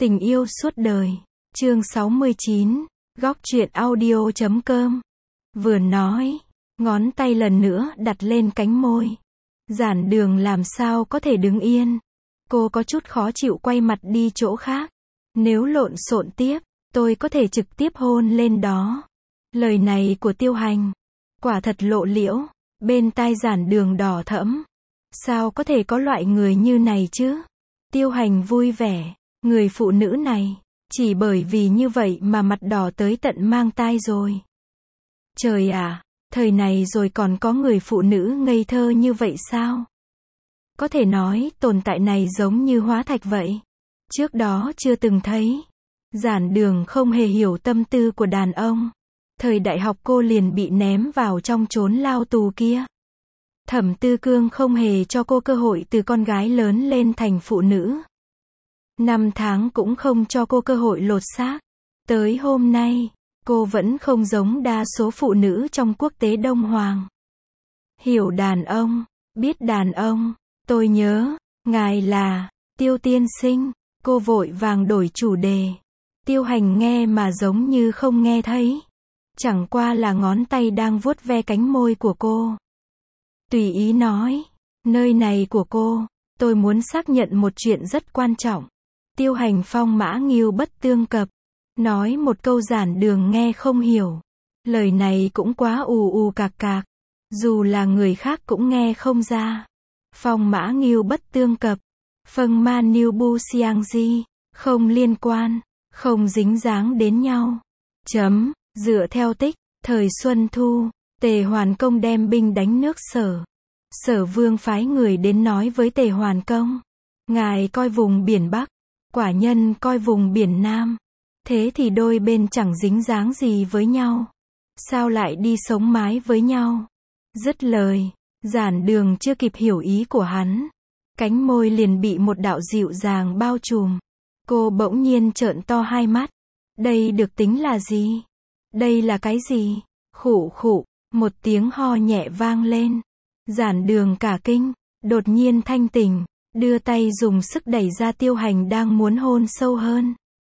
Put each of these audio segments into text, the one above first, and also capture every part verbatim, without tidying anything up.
Tình yêu suốt đời. Chương sáu mươi chín. Góc truyện audio chấm com. Vừa nói, ngón tay lần nữa đặt lên cánh môi. Giản Đường làm sao có thể đứng yên. Cô có chút khó chịu quay mặt đi chỗ khác. Nếu lộn xộn tiếp, tôi có thể trực tiếp hôn lên đó. Lời này của Tiêu Hành, quả thật lộ liễu. Bên tai Giản Đường đỏ thẫm. Sao có thể có loại người như này chứ? Tiêu Hành vui vẻ. Người phụ nữ này, chỉ bởi vì như vậy mà mặt đỏ tới tận mang tai rồi. Trời ạ, thời này rồi còn có người phụ nữ ngây thơ như vậy sao? Có thể nói tồn tại này giống như hóa thạch vậy. Trước đó chưa từng thấy. Giản Đường không hề hiểu tâm tư của đàn ông. Thời đại học cô liền bị ném vào trong chốn lao tù kia. Thẩm Tư Cương không hề cho cô cơ hội từ con gái lớn lên thành phụ nữ. Năm tháng cũng không cho cô cơ hội lột xác. Tới hôm nay, cô vẫn không giống đa số phụ nữ trong quốc tế Đông Hoàng. Hiểu đàn ông, biết đàn ông, tôi nhớ, ngài là, Tiêu tiên sinh, cô vội vàng đổi chủ đề. Tiêu Hành nghe mà giống như không nghe thấy. Chẳng qua là ngón tay đang vuốt ve cánh môi của cô. Tùy ý nói, nơi này của cô, tôi muốn xác nhận một chuyện rất quan trọng. Tiêu Hành phong mã nghiêu bất tương cập. Nói một câu Giản Đường nghe không hiểu. Lời này cũng quá ù ù cạc cạc. Dù là người khác cũng nghe không ra. Phong mã nghiêu bất tương cập. Phâng ma niu bu siang di. Không liên quan. Không dính dáng đến nhau. Chấm. Dựa theo tích. Thời Xuân Thu. Tề Hoàn Công đem binh đánh nước Sở. Sở Vương phái người đến nói với Tề Hoàn Công. Ngài coi vùng biển Bắc. Quả nhân coi vùng biển Nam. Thế thì đôi bên chẳng dính dáng gì với nhau. Sao lại đi sống mái với nhau? Dứt lời, Giản Đường chưa kịp hiểu ý của hắn. Cánh môi liền bị một đạo dịu dàng bao trùm. Cô bỗng nhiên trợn to hai mắt. Đây được tính là gì? Đây là cái gì? Khụ khụ, một tiếng ho nhẹ vang lên. Giản Đường cả kinh, đột nhiên thanh tỉnh. Đưa tay dùng sức đẩy ra Tiêu Hành đang muốn hôn sâu hơn.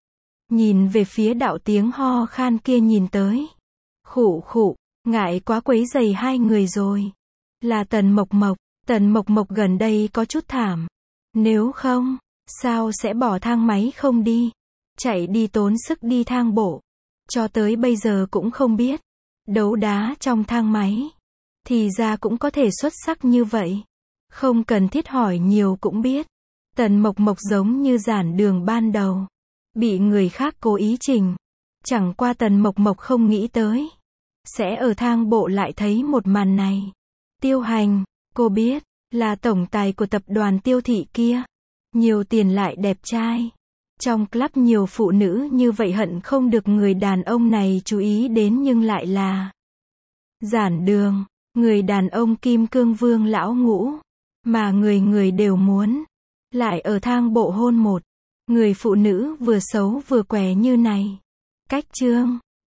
Nhìn về phía đạo tiếng ho khan kia nhìn tới. Khụ khụ, ngại quá quấy rầy hai người rồi. Là Tần Mộc Mộc, Tần Mộc Mộc gần đây có chút thảm. Nếu không, sao sẽ bỏ thang máy không đi? Chạy đi tốn sức đi thang bộ. Cho tới bây giờ cũng không biết. Đấu đá trong thang máy. Thì ra cũng có thể xuất sắc như vậy. Không cần thiết hỏi nhiều cũng biết. Tần Mộc Mộc giống như Giản Đường ban đầu. Bị người khác cố ý chỉnh. Chẳng qua Tần Mộc Mộc không nghĩ tới. Sẽ ở thang bộ lại thấy một màn này. Tiêu Hành, cô biết, là tổng tài của tập đoàn Tiêu thị kia. Nhiều tiền lại đẹp trai. Trong club nhiều phụ nữ như vậy hận không được người đàn ông này chú ý đến nhưng lại là Giản Đường, người đàn ông kim cương vương lão ngũ. Mà người người đều muốn. Lại ở thang bộ hôn một người phụ nữ vừa xấu vừa què như này. Cách chương